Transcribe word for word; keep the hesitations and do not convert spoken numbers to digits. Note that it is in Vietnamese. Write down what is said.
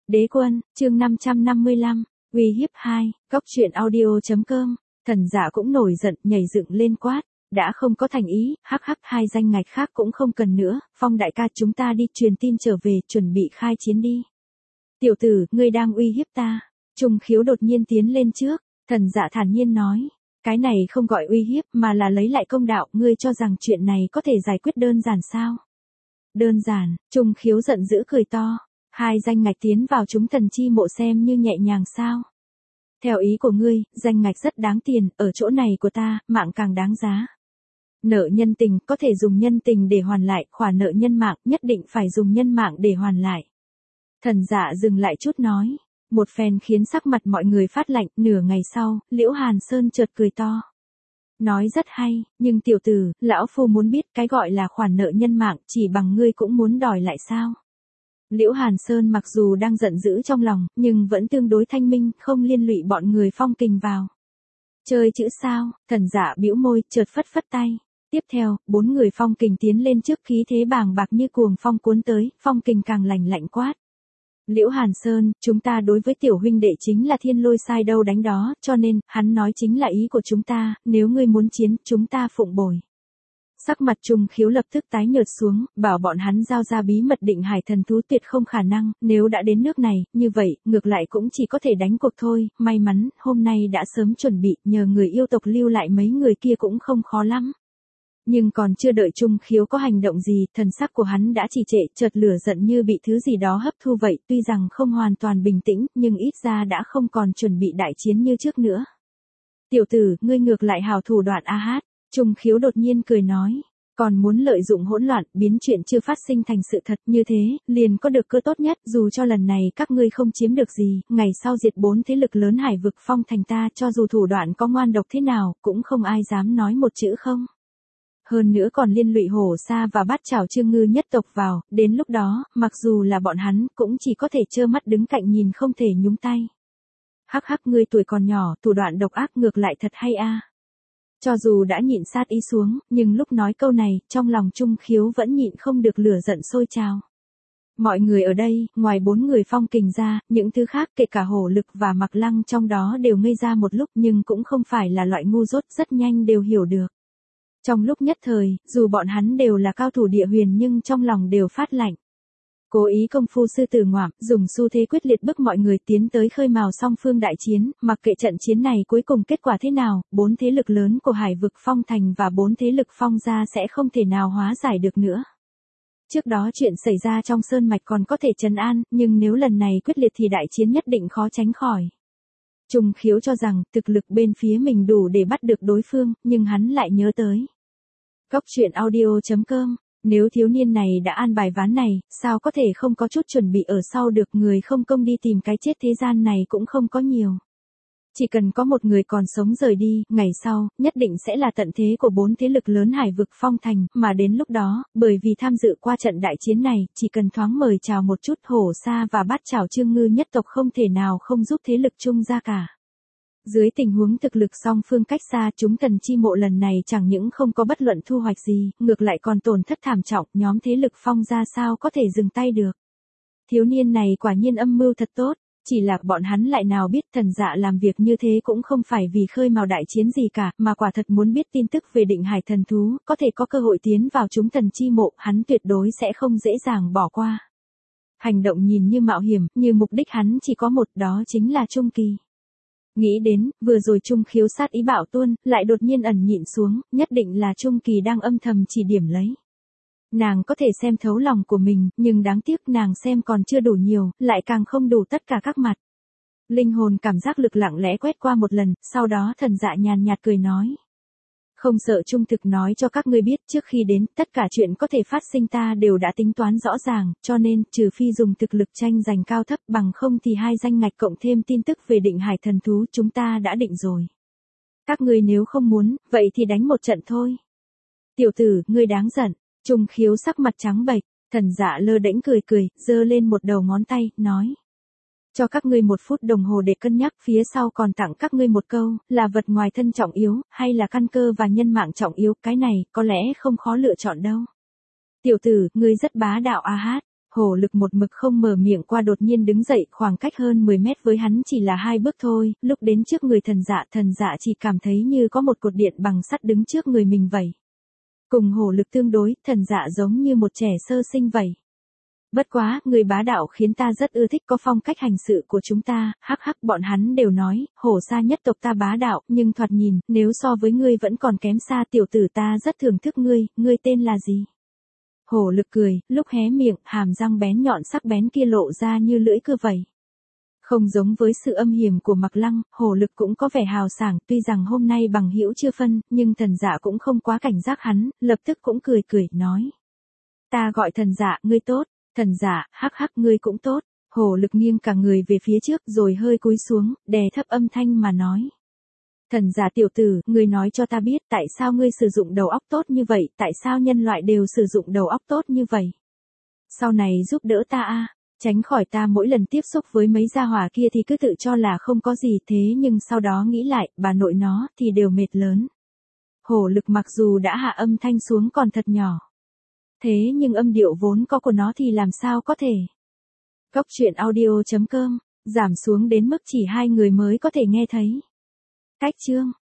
Đế quân, chương năm trăm năm mươi lăm, uy hiếp hai, góc truyện audio chấm com, thần giả cũng nổi giận nhảy dựng lên quát, đã không có thành ý, hắc hắc hai danh ngạch khác cũng không cần nữa, Phong đại ca chúng ta đi truyền tin trở về, chuẩn bị khai chiến đi. Tiểu tử, ngươi đang uy hiếp ta. Trung Khiếu đột nhiên tiến lên trước, thần giả thản nhiên nói, cái này không gọi uy hiếp mà là lấy lại công đạo, ngươi cho rằng chuyện này có thể giải quyết đơn giản sao? Đơn giản, Trung Khiếu giận dữ cười to. Hai danh ngạch tiến vào chúng thần chi mộ xem như nhẹ nhàng sao? Theo ý của ngươi, danh ngạch rất đáng tiền, ở chỗ này của ta, mạng càng đáng giá. Nợ nhân tình có thể dùng nhân tình để hoàn lại, khoản nợ nhân mạng nhất định phải dùng nhân mạng để hoàn lại. Thần giả dừng lại chút nói, một phen khiến sắc mặt mọi người phát lạnh, nửa ngày sau, Liễu Hàn Sơn chợt cười to. Nói rất hay, nhưng tiểu tử, lão phu muốn biết cái gọi là khoản nợ nhân mạng chỉ bằng ngươi cũng muốn đòi lại sao? Liễu Hàn Sơn mặc dù đang giận dữ trong lòng, nhưng vẫn tương đối thanh minh, không liên lụy bọn người Phong Kình vào. Chơi chữ sao? Thần giả bĩu môi, chợt phất phất tay. Tiếp theo, bốn người Phong Kình tiến lên trước, khí thế bàng bạc như cuồng phong cuốn tới, Phong Kình càng lạnh lạnh quát. Liễu Hàn Sơn, chúng ta đối với tiểu huynh đệ chính là thiên lôi sai đâu đánh đó, cho nên, hắn nói chính là ý của chúng ta, nếu ngươi muốn chiến, chúng ta phụng bồi. Sắc mặt Trung Khiếu lập tức tái nhợt xuống, bảo bọn hắn giao ra bí mật định hải thần thú tuyệt không khả năng, nếu đã đến nước này, như vậy, ngược lại cũng chỉ có thể đánh cuộc thôi, may mắn, hôm nay đã sớm chuẩn bị, nhờ người yêu tộc lưu lại mấy người kia cũng không khó lắm. Nhưng còn chưa đợi Trung Khiếu có hành động gì, thần sắc của hắn đã trì trệ, chợt lửa giận như bị thứ gì đó hấp thu vậy, tuy rằng không hoàn toàn bình tĩnh, nhưng ít ra đã không còn chuẩn bị đại chiến như trước nữa. Tiểu tử, ngươi ngược lại hào thủ đoạn a hát. Trung Khiếu đột nhiên cười nói, còn muốn lợi dụng hỗn loạn, biến chuyện chưa phát sinh thành sự thật, như thế, liền có được cơ tốt nhất, dù cho lần này các ngươi không chiếm được gì, ngày sau diệt bốn thế lực lớn hải vực Phong thành ta, cho dù thủ đoạn có ngoan độc thế nào, cũng không ai dám nói một chữ không. Hơn nữa còn liên lụy Hổ Sa và Bát Chảo Trương Ngư nhất tộc vào, đến lúc đó, mặc dù là bọn hắn, cũng chỉ có thể trơ mắt đứng cạnh nhìn không thể nhúng tay. Hắc hắc ngươi tuổi còn nhỏ, thủ đoạn độc ác ngược lại thật hay a. Cho dù đã nhịn sát ý xuống, nhưng lúc nói câu này, trong lòng Trung Khiếu vẫn nhịn không được lửa giận sôi trào. Mọi người ở đây, ngoài bốn người Phong Kình ra, những thứ khác kể cả Hổ Lực và Mặc Lăng trong đó đều ngây ra một lúc, nhưng cũng không phải là loại ngu dốt, rất nhanh đều hiểu được. Trong lúc nhất thời, dù bọn hắn đều là cao thủ địa huyền nhưng trong lòng đều phát lạnh. Cố ý công phu sư tử ngoạm, dùng xu thế quyết liệt bức mọi người tiến tới khơi mào song phương đại chiến, mặc kệ trận chiến này cuối cùng kết quả thế nào, bốn thế lực lớn của hải vực Phong thành và bốn thế lực Phong gia sẽ không thể nào hóa giải được nữa. Trước đó chuyện xảy ra trong sơn mạch còn có thể trấn an, nhưng nếu lần này quyết liệt thì đại chiến nhất định khó tránh khỏi. Trung Khiếu cho rằng, thực lực bên phía mình đủ để bắt được đối phương, nhưng hắn lại nhớ tới. Góc truyện audio chấm com, nếu thiếu niên này đã an bài ván này, sao có thể không có chút chuẩn bị ở sau được, người không công đi tìm cái chết thế gian này cũng không có nhiều. Chỉ cần có một người còn sống rời đi, ngày sau, nhất định sẽ là tận thế của bốn thế lực lớn hải vực Phong thành, mà đến lúc đó, bởi vì tham dự qua trận đại chiến này, chỉ cần thoáng mời chào một chút Hổ Sa và Bát Chảo Trương Ngư nhất tộc không thể nào không giúp thế lực chung ra cả. Dưới tình huống thực lực song phương cách xa, chúng thần chi mộ lần này chẳng những không có bất luận thu hoạch gì, ngược lại còn tổn thất thảm trọng, nhóm thế lực Phong ra sao có thể dừng tay được. Thiếu niên này quả nhiên âm mưu thật tốt, chỉ là bọn hắn lại nào biết thần dạ làm việc như thế cũng không phải vì khơi mào đại chiến gì cả, mà quả thật muốn biết tin tức về định hải thần thú, có thể có cơ hội tiến vào chúng thần chi mộ, hắn tuyệt đối sẽ không dễ dàng bỏ qua. Hành động nhìn như mạo hiểm, như mục đích hắn chỉ có một, đó chính là Trung Kỳ. Nghĩ đến, vừa rồi Trung Khiếu sát ý bạo tuôn, lại đột nhiên ẩn nhịn xuống, nhất định là Trung Kỳ đang âm thầm chỉ điểm lấy. Nàng có thể xem thấu lòng của mình, nhưng đáng tiếc nàng xem còn chưa đủ nhiều, lại càng không đủ tất cả các mặt. Linh hồn cảm giác lực lặng lẽ quét qua một lần, sau đó thần dạ nhàn nhạt cười nói. Không sợ trung thực nói cho các ngươi biết, trước khi đến, tất cả chuyện có thể phát sinh ta đều đã tính toán rõ ràng, cho nên, trừ phi dùng thực lực tranh giành cao thấp, bằng không thì hai danh ngạch cộng thêm tin tức về định hải thần thú chúng ta đã định rồi. Các ngươi nếu không muốn, vậy thì đánh một trận thôi. Tiểu tử, ngươi đáng giận. Trung Khiếu sắc mặt trắng bệch, thần dạ lơ đễnh cười cười, giơ lên một đầu ngón tay, nói. Cho các ngươi một phút đồng hồ để cân nhắc, phía sau còn tặng các ngươi một câu, là vật ngoài thân trọng yếu, hay là căn cơ và nhân mạng trọng yếu, cái này, có lẽ không khó lựa chọn đâu. Tiểu tử, ngươi rất bá đạo a hát. Hổ Lực một mực không mở miệng qua đột nhiên đứng dậy, khoảng cách hơn mười mét với hắn chỉ là hai bước thôi, lúc đến trước người Thần Dạ, Thần Dạ chỉ cảm thấy như có một cột điện bằng sắt đứng trước người mình vậy. Cùng Hổ Lực tương đối, Thần Dạ giống như một trẻ sơ sinh vậy. Bất quá, người bá đạo khiến ta rất ưa thích có phong cách hành sự của chúng ta, hắc hắc bọn hắn đều nói, Hổ Sa nhất tộc ta bá đạo, nhưng thoạt nhìn, nếu so với ngươi vẫn còn kém xa tiểu tử ta rất thưởng thức ngươi, ngươi tên là gì? Hổ Lực cười, lúc hé miệng, hàm răng bén nhọn sắc bén kia lộ ra như lưỡi cưa vậy. Không giống với sự âm hiểm của Mặc Lăng, Hổ Lực cũng có vẻ hào sảng, tuy rằng hôm nay bằng hữu chưa phân, nhưng Thần Dạ cũng không quá cảnh giác hắn, lập tức cũng cười cười, nói. Ta gọi Thần Dạ, ngươi tốt. Thần Dạ, hắc hắc ngươi cũng tốt. Hổ Lực nghiêng cả người về phía trước rồi hơi cúi xuống, đè thấp âm thanh mà nói. Thần Dạ tiểu tử, ngươi nói cho ta biết tại sao ngươi sử dụng đầu óc tốt như vậy, tại sao nhân loại đều sử dụng đầu óc tốt như vậy. Sau này giúp đỡ ta a, tránh khỏi ta mỗi lần tiếp xúc với mấy gia hỏa kia thì cứ tự cho là không có gì thế nhưng sau đó nghĩ lại, bà nội nó thì đều mệt lớn. Hổ Lực mặc dù đã hạ âm thanh xuống còn thật nhỏ. Thế nhưng âm điệu vốn có của nó thì làm sao có thể. Góc truyện audio chấm com, giảm xuống đến mức chỉ hai người mới có thể nghe thấy. Cách chương